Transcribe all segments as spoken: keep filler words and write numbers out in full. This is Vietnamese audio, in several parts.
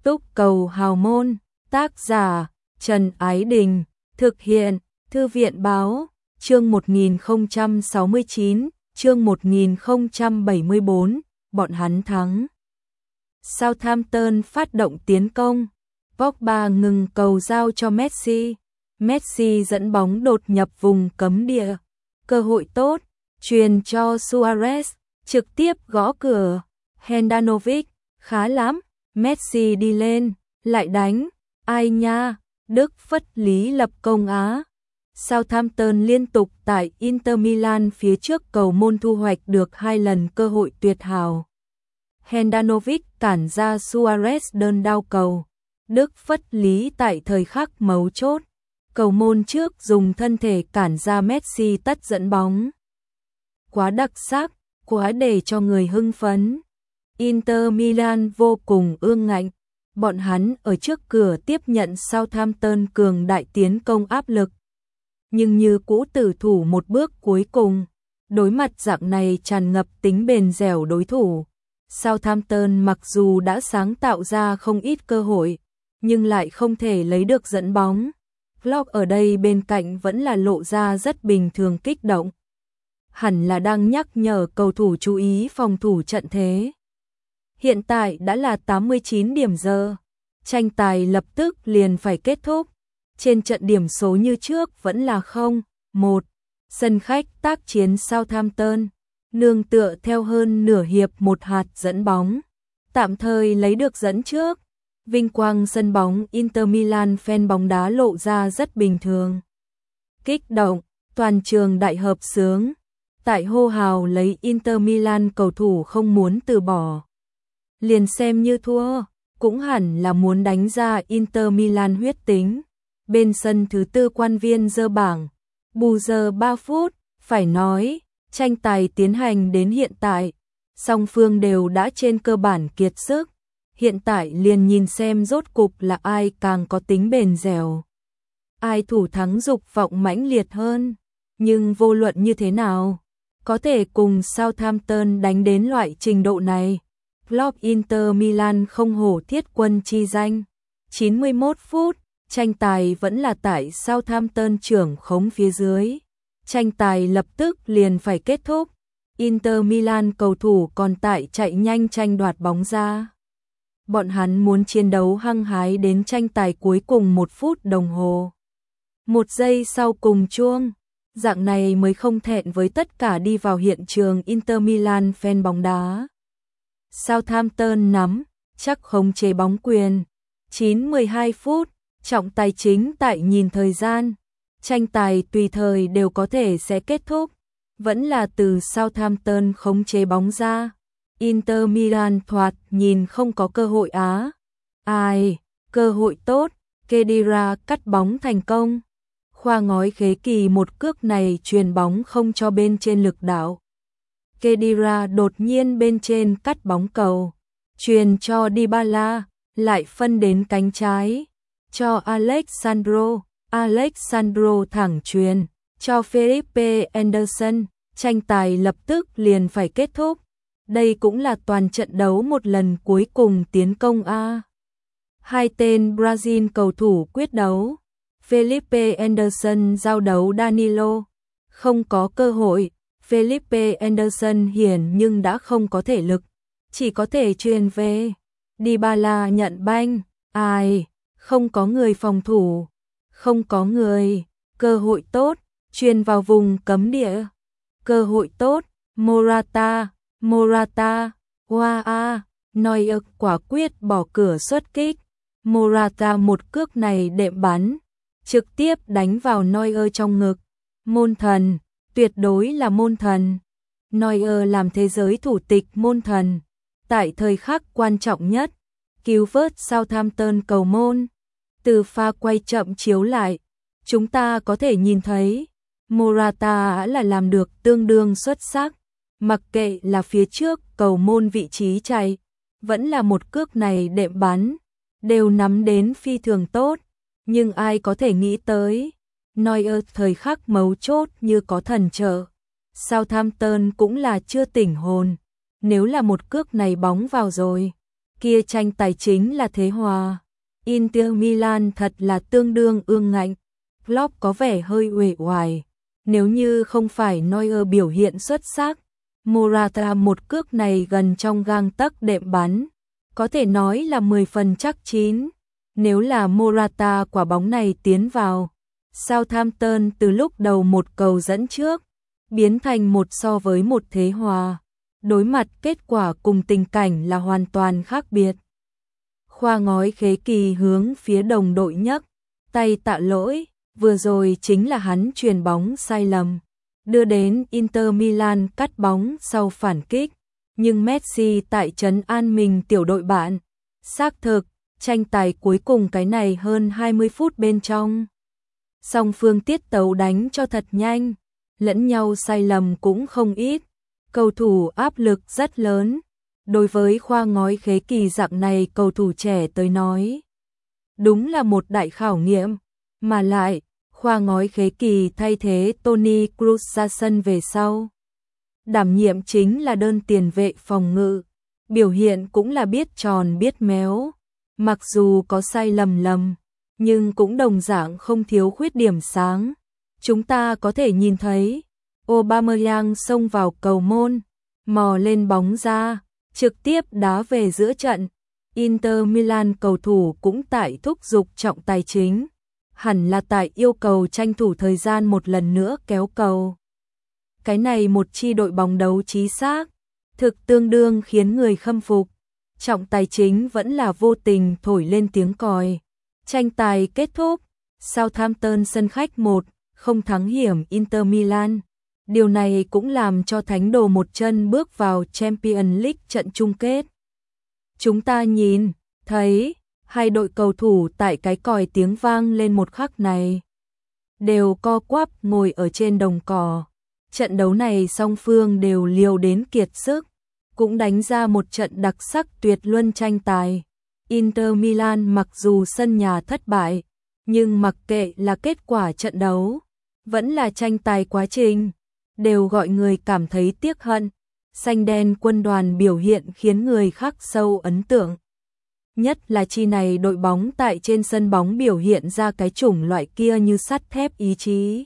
Túc cầu hào môn, tác giả Trần Ái Đình, thực hiện Thư viện báo, chương một nghìn không trăm sáu mươi chín, chương một nghìn không trăm bảy mươi tư, bọn hắn thắng. Southampton phát động tiến công, Pogba ngừng cầu giao cho Messi, Messi dẫn bóng đột nhập vùng cấm địa, cơ hội tốt, truyền cho Suarez, trực tiếp gõ cửa, Handanovic, khá lắm, Messi đi lên, lại đánh, ai nha, Đức phất lý lập công Á. Southampton liên tục tại Inter Milan phía trước cầu môn thu hoạch được hai lần cơ hội tuyệt hảo. Handanovic cản ra Suarez đơn đao cầu, Đức phất lý tại thời khắc mấu chốt, cầu môn trước dùng thân thể cản ra Messi tắt dẫn bóng. Quá đặc sắc, quá để cho người hưng phấn. Inter Milan vô cùng ương ngạnh, bọn hắn ở trước cửa tiếp nhận Southampton cường đại tiến công áp lực. Nhưng như cũ tử thủ một bước cuối cùng, đối mặt dạng này tràn ngập tính bền dẻo đối thủ. Southampton mặc dù đã sáng tạo ra không ít cơ hội, nhưng lại không thể lấy được dẫn bóng. Klopp ở đây bên cạnh vẫn là lộ ra rất bình thường kích động. Hẳn là đang nhắc nhở cầu thủ chú ý phòng thủ trận thế. Hiện tại đã là tám mươi chín điểm giờ, tranh tài lập tức liền phải kết thúc. Trên trận điểm số như trước vẫn là không một, sân khách tác chiến Southampton, nương tựa theo hơn nửa hiệp một hạt dẫn bóng, tạm thời lấy được dẫn trước. Vinh quang sân bóng Inter Milan fan bóng đá lộ ra rất bình thường. Kích động, toàn trường đại hợp xướng, tại hô hào lấy Inter Milan cầu thủ không muốn từ bỏ. Liền xem như thua, cũng hẳn là muốn đánh ra Inter Milan huyết tính. Bên sân thứ tư quan viên dơ bảng, bù giờ ba phút, phải nói, tranh tài tiến hành đến hiện tại, song phương đều đã trên cơ bản kiệt sức. Hiện tại liền nhìn xem rốt cục là ai càng có tính bền dẻo, ai thủ thắng dục vọng mãnh liệt hơn. Nhưng vô luận như thế nào, có thể cùng Southampton đánh đến loại trình độ này, Klopp Inter Milan không hổ thiết quân chi danh. chín mươi mốt phút, tranh tài vẫn là tại Southampton trưởng khống phía dưới. Tranh tài lập tức liền phải kết thúc. Inter Milan cầu thủ còn tại chạy nhanh tranh đoạt bóng ra. Bọn hắn muốn chiến đấu hăng hái đến tranh tài cuối cùng một phút đồng hồ. Một giây sau cùng chuông, dạng này mới không thẹn với tất cả đi vào hiện trường Inter Milan fan bóng đá. Southampton nắm, chắc khống chế bóng quyền. chín mười hai phút, trọng tài chính tại nhìn thời gian. Tranh tài tùy thời đều có thể sẽ kết thúc. Vẫn là từ Southampton khống chế bóng ra. Inter Milan thoạt nhìn không có cơ hội á. Ai, cơ hội tốt, Khedira cắt bóng thành công. Khoa ngói khế kỳ một cước này truyền bóng không cho bên trên lực đạo. Khedira đột nhiên bên trên cắt bóng cầu, truyền cho Dybala, lại phân đến cánh trái, cho Alexandro, Alexandro thẳng truyền, cho Felipe Anderson, tranh tài lập tức liền phải kết thúc. Đây cũng là toàn trận đấu một lần cuối cùng tiến công A. Hai tên Brazil cầu thủ quyết đấu, Felipe Anderson giao đấu Danilo, không có cơ hội. Felipe Anderson hiển nhưng đã không có thể lực, chỉ có thể truyền về. Dybala nhận banh, ai, không có người phòng thủ, không có người, cơ hội tốt, truyền vào vùng cấm địa, cơ hội tốt, Morata, Morata, Hoa A, Neuer quả quyết bỏ cửa xuất kích, Morata một cước này đệm bắn, trực tiếp đánh vào Neuer trong ngực, môn thần. Tuyệt đối là môn thần. Neuer làm thế giới thủ tịch môn thần. Tại thời khắc quan trọng nhất, cứu vớt Southampton cầu môn. Từ pha quay chậm chiếu lại, chúng ta có thể nhìn thấy Morata là làm được tương đương xuất sắc. Mặc kệ là phía trước cầu môn vị trí chạy, vẫn là một cước này đệm bắn, đều nắm đến phi thường tốt. Nhưng ai có thể nghĩ tới Neuer thời khắc mấu chốt như có thần trợ. Southampton cũng là chưa tỉnh hồn. Nếu là một cước này bóng vào rồi, kia tranh tài chính là thế hòa. Inter Milan thật là tương đương ương ngạnh. Klopp có vẻ hơi uể oải. Nếu như không phải Neuer biểu hiện xuất sắc, Morata một cước này gần trong gang tấc đệm bắn, có thể nói là mười phần chắc chín. Nếu là Morata quả bóng này tiến vào, Southampton từ lúc đầu một cầu dẫn trước, biến thành một so với một thế hòa. Đối mặt kết quả cùng tình cảnh là hoàn toàn khác biệt. Khoa ngói khế kỳ hướng phía đồng đội nhấc tay tạ lỗi, vừa rồi chính là hắn chuyền bóng sai lầm, đưa đến Inter Milan cắt bóng sau phản kích, nhưng Messi tại trấn an mình tiểu đội bạn. Xác thực, tranh tài cuối cùng cái này hơn hai mươi phút bên trong. Song phương tiết tấu đánh cho thật nhanh, lẫn nhau sai lầm cũng không ít, cầu thủ áp lực rất lớn. Đối với khoa ngói khế kỳ dạng này cầu thủ trẻ tới nói, đúng là một đại khảo nghiệm, mà lại, khoa ngói khế kỳ thay thế Toni Kroos ra sân về sau. Đảm nhiệm chính là đơn tiền vệ phòng ngự, biểu hiện cũng là biết tròn biết méo, mặc dù có sai lầm lầm, nhưng cũng đồng dạng không thiếu khuyết điểm sáng. Chúng ta có thể nhìn thấy, Aubameyang xông vào cầu môn, mò lên bóng ra, trực tiếp đá về giữa trận. Inter Milan cầu thủ cũng tại thúc giục trọng tài chính, hẳn là tại yêu cầu tranh thủ thời gian một lần nữa kéo cầu. Cái này một chi đội bóng đấu trí xác, thực tương đương khiến người khâm phục. Trọng tài chính vẫn là vô tình thổi lên tiếng còi. Tranh tài kết thúc, Southampton sân khách một không thắng hiểm Inter Milan. Điều này cũng làm cho Thánh Đồ một chân bước vào Champions League trận chung kết. Chúng ta nhìn, thấy, hai đội cầu thủ tại cái còi tiếng vang lên một khắc này, đều co quắp ngồi ở trên đồng cỏ. Trận đấu này song phương đều liều đến kiệt sức, cũng đánh ra một trận đặc sắc tuyệt luân tranh tài. Inter Milan mặc dù sân nhà thất bại, nhưng mặc kệ là kết quả trận đấu, vẫn là tranh tài quá trình, đều gọi người cảm thấy tiếc hận. Xanh đen quân đoàn biểu hiện khiến người khắc sâu ấn tượng. Nhất là chi này đội bóng tại trên sân bóng biểu hiện ra cái chủng loại kia như sắt thép ý chí.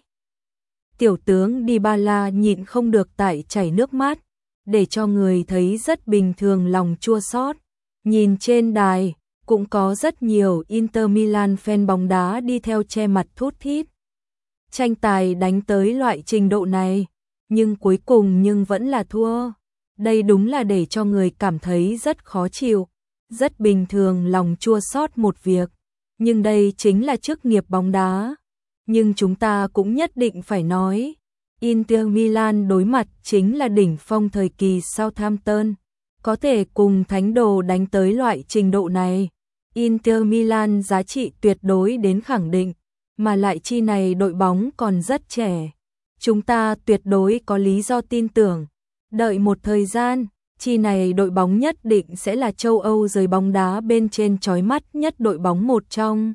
Tiểu tướng Dybala nhịn không được tại chảy nước mắt, để cho người thấy rất bình thường lòng chua xót. Nhìn trên đài, cũng có rất nhiều Inter Milan fan bóng đá đi theo che mặt thút thít. Tranh tài đánh tới loại trình độ này, nhưng cuối cùng nhưng vẫn là thua. Đây đúng là để cho người cảm thấy rất khó chịu, rất bình thường lòng chua xót một việc. Nhưng đây chính là chức nghiệp bóng đá. Nhưng chúng ta cũng nhất định phải nói, Inter Milan đối mặt chính là đỉnh phong thời kỳ Southampton, có thể cùng Thánh Đồ đánh tới loại trình độ này. Inter Milan giá trị tuyệt đối đến khẳng định, mà lại chi này đội bóng còn rất trẻ. Chúng ta tuyệt đối có lý do tin tưởng, đợi một thời gian, chi này đội bóng nhất định sẽ là châu Âu giới bóng đá bên trên chói mắt nhất đội bóng một trong.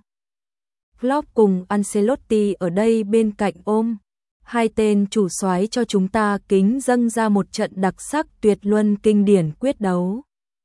Klopp cùng Ancelotti ở đây bên cạnh ôm, hai tên chủ soái cho chúng ta kính dâng ra một trận đặc sắc tuyệt luân kinh điển quyết đấu.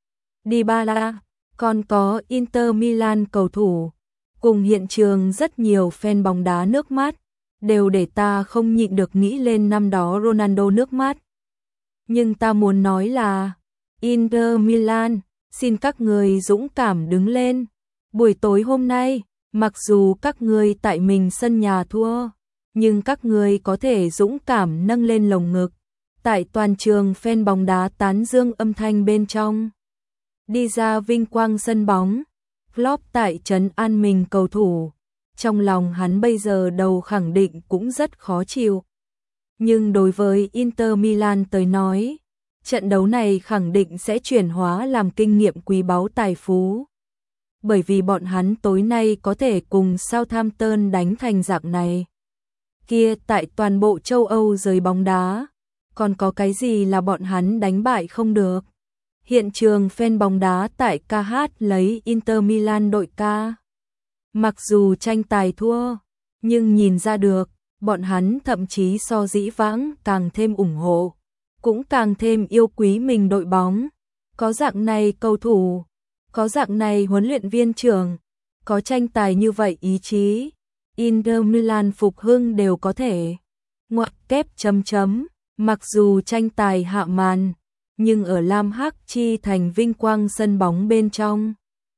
Dybala, còn có Inter Milan cầu thủ, cùng hiện trường rất nhiều fan bóng đá nước mắt, đều để ta không nhịn được nghĩ lên năm đó Ronaldo nước mắt. Nhưng ta muốn nói là, Inter Milan, xin các người dũng cảm đứng lên. Buổi tối hôm nay, mặc dù các người tại mình sân nhà thua, nhưng các người có thể dũng cảm nâng lên lồng ngực. Tại toàn trường fan bóng đá tán dương âm thanh bên trong. Đi ra vinh quang sân bóng, Klopp tại trấn an mình cầu thủ. Trong lòng hắn bây giờ đầu khẳng định cũng rất khó chịu. Nhưng đối với Inter Milan tới nói, trận đấu này khẳng định sẽ chuyển hóa làm kinh nghiệm quý báu tài phú. Bởi vì bọn hắn tối nay có thể cùng Southampton đánh thành dạng này. Kia tại toàn bộ châu Âu giới bóng đá, còn có cái gì là bọn hắn đánh bại không được. Hiện trường fan bóng đá tại ca hát lấy Inter Milan đội ca. Mặc dù tranh tài thua, nhưng nhìn ra được, bọn hắn thậm chí so dĩ vãng càng thêm ủng hộ, cũng càng thêm yêu quý mình đội bóng. Có dạng này cầu thủ, Có dạng này huấn luyện viên trưởng, có tranh tài như vậy ý chí, Inter Milan phục hưng đều có thể. Ngoặc kép chấm chấm, mặc dù tranh tài hạ màn, nhưng ở Lam Hắc chi thành vinh quang sân bóng bên trong.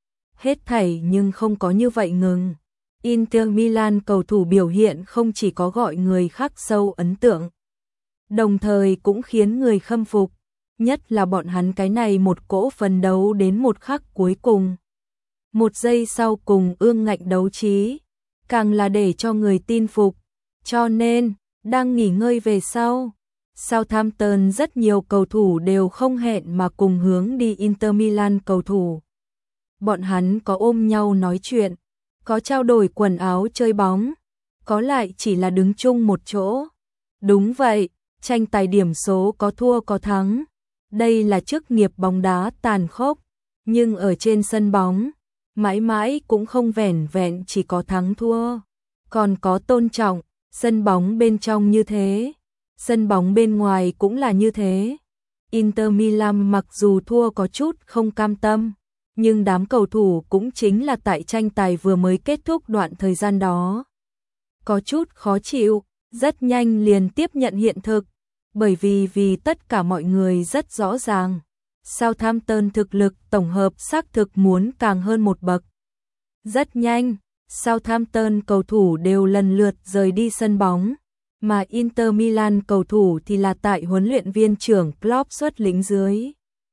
Hết thảy nhưng không có như vậy ngừng. Inter Milan cầu thủ biểu hiện không chỉ có gọi người khắc sâu ấn tượng, đồng thời cũng khiến người khâm phục, nhất là bọn hắn cái này một cỗ phấn đấu đến một khắc cuối cùng. Một giây sau cùng ương ngạnh đấu trí, càng là để cho người tin phục. Cho nên, đang nghỉ ngơi về sau, Southampton rất nhiều cầu thủ đều không hẹn mà cùng hướng đi Inter Milan cầu thủ. Bọn hắn có ôm nhau nói chuyện, có trao đổi quần áo chơi bóng, có lại chỉ là đứng chung một chỗ. Đúng vậy, tranh tài điểm số có thua có thắng. Đây là chức nghiệp bóng đá tàn khốc, nhưng ở trên sân bóng, mãi mãi cũng không vẻn vẹn chỉ có thắng thua, còn có tôn trọng. Sân bóng bên trong như thế, sân bóng bên ngoài cũng là như thế. Inter Milan mặc dù thua có chút không cam tâm, nhưng đám cầu thủ cũng chính là tại tranh tài vừa mới kết thúc đoạn thời gian đó. Có chút khó chịu, rất nhanh liền tiếp nhận hiện thực, bởi vì vì tất cả mọi người rất rõ ràng. Southampton thực lực tổng hợp xác thực muốn càng hơn một bậc. Rất nhanh, Southampton cầu thủ đều lần lượt rời đi sân bóng, mà Inter Milan cầu thủ thì là tại huấn luyện viên trưởng Klopp xuất lĩnh dưới.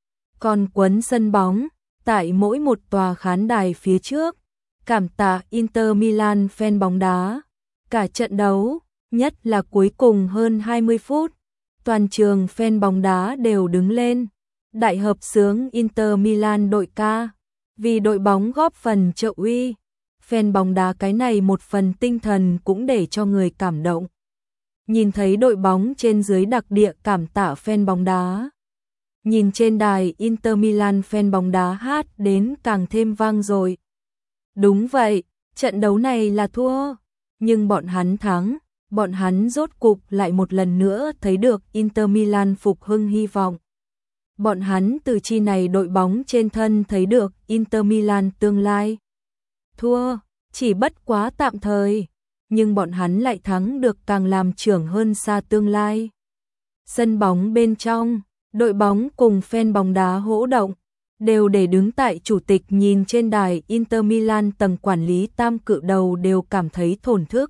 Còn quấn sân bóng, tại mỗi một tòa khán đài phía trước, cảm tạ Inter Milan fan bóng đá. Cả trận đấu, nhất là cuối cùng hơn hai mươi phút, toàn trường fan bóng đá đều đứng lên, đại hợp xướng Inter Milan đội ca, vì đội bóng góp phần trợ uy. Fan bóng đá cái này một phần tinh thần cũng để cho người cảm động. Nhìn thấy đội bóng trên dưới đặc địa cảm tạ fan bóng đá. Nhìn trên đài Inter Milan fan bóng đá hát đến càng thêm vang dội. Đúng vậy, trận đấu này là thua, nhưng bọn hắn thắng, bọn hắn rốt cục lại một lần nữa thấy được Inter Milan phục hưng hy vọng. Bọn hắn từ chi này đội bóng trên thân thấy được Inter Milan tương lai. Thua, chỉ bất quá tạm thời, nhưng bọn hắn lại thắng được càng làm trưởng hơn xa tương lai. Sân bóng bên trong, đội bóng cùng fan bóng đá hỗ động, đều để đứng tại chủ tịch nhìn trên đài Inter Milan tầng quản lý tam cự đầu đều cảm thấy thổn thức.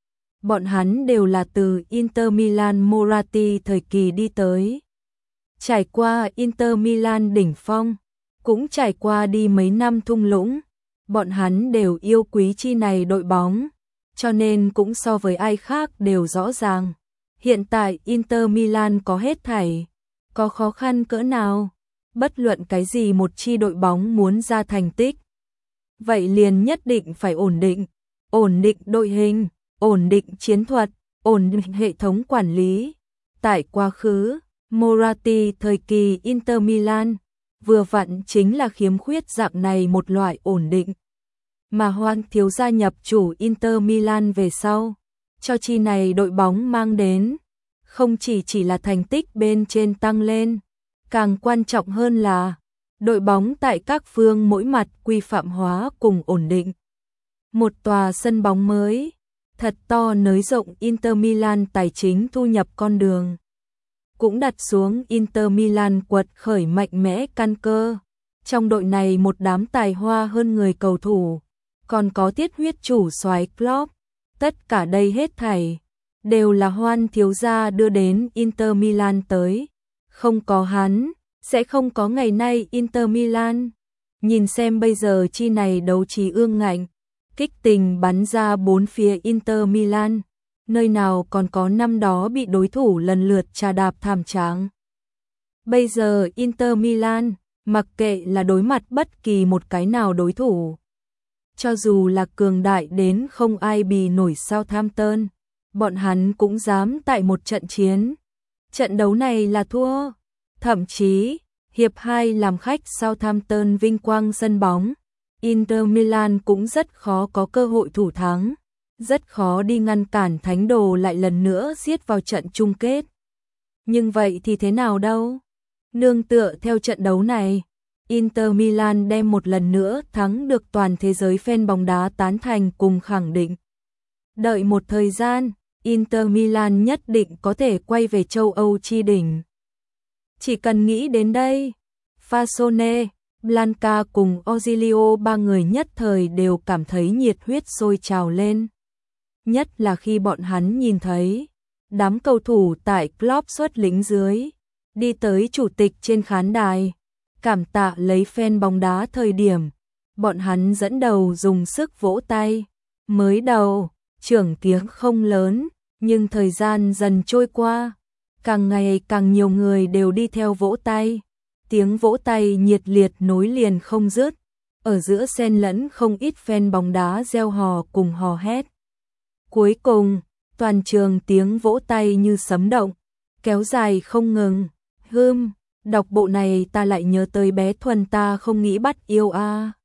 Bọn hắn đều là từ Inter Milan Moratti thời kỳ đi tới. Trải qua Inter Milan đỉnh phong, cũng trải qua đi mấy năm thung lũng. Bọn hắn đều yêu quý chi này đội bóng, cho nên cũng so với ai khác đều rõ ràng. Hiện tại Inter Milan có hết thảy, có khó khăn cỡ nào, bất luận cái gì một chi đội bóng muốn ra thành tích. Vậy liền nhất định phải ổn định, ổn định đội hình, ổn định chiến thuật, ổn định hệ thống quản lý. Tại quá khứ, Moratti thời kỳ Inter Milan, vừa vặn chính là khiếm khuyết dạng này một loại ổn định. Mà Hoan thiếu gia nhập chủ Inter Milan về sau, cho chi này đội bóng mang đến, không chỉ chỉ là thành tích bên trên tăng lên, càng quan trọng hơn là đội bóng tại các phương mỗi mặt quy phạm hóa cùng ổn định. Một tòa sân bóng mới, thật to nới rộng Inter Milan tài chính thu nhập con đường, cũng đặt xuống Inter Milan quật khởi mạnh mẽ căn cơ. Trong đội này một đám tài hoa hơn người cầu thủ, còn có tiết huyết chủ soái Klopp. Tất cả đây hết thảy đều là Hoan thiếu gia đưa đến Inter Milan tới. Không có hắn, sẽ không có ngày nay Inter Milan. Nhìn xem bây giờ chi này đấu trí ương ngạnh, kích tình bắn ra bốn phía Inter Milan, nơi nào còn có năm đó bị đối thủ lần lượt trà đạp thảm tráng. Bây giờ Inter Milan, mặc kệ là đối mặt bất kỳ một cái nào đối thủ, cho dù là cường đại đến không ai bì nổi Southampton, bọn hắn cũng dám tại một trận chiến. Trận đấu này là thua, thậm chí hiệp hai làm khách Southampton vinh quang sân bóng, Inter Milan cũng rất khó có cơ hội thủ thắng, rất khó đi ngăn cản thánh đồ lại lần nữa giết vào trận chung kết. Nhưng vậy thì thế nào đâu? Nương tựa theo trận đấu này, Inter Milan đem một lần nữa thắng được toàn thế giới fan bóng đá tán thành cùng khẳng định. Đợi một thời gian, Inter Milan nhất định có thể quay về châu Âu chi đỉnh. Chỉ cần nghĩ đến đây, Fasone, Blanca cùng Ozilio ba người nhất thời đều cảm thấy nhiệt huyết sôi trào lên. Nhất là khi bọn hắn nhìn thấy đám cầu thủ tại club xuất lính dưới, đi tới chủ tịch trên khán đài, cảm tạ lấy fan bóng đá thời điểm, bọn hắn dẫn đầu dùng sức vỗ tay. Mới đầu, trưởng tiếng không lớn, nhưng thời gian dần trôi qua, càng ngày càng nhiều người đều đi theo vỗ tay. Tiếng vỗ tay nhiệt liệt nối liền không dứt, ở giữa xen lẫn không ít fan bóng đá reo hò cùng hò hét. Cuối cùng, toàn trường tiếng vỗ tay như sấm động, kéo dài không ngừng. Hừm, đọc bộ này ta lại nhớ tới bé Thuần ta không nghĩ bắt yêu a.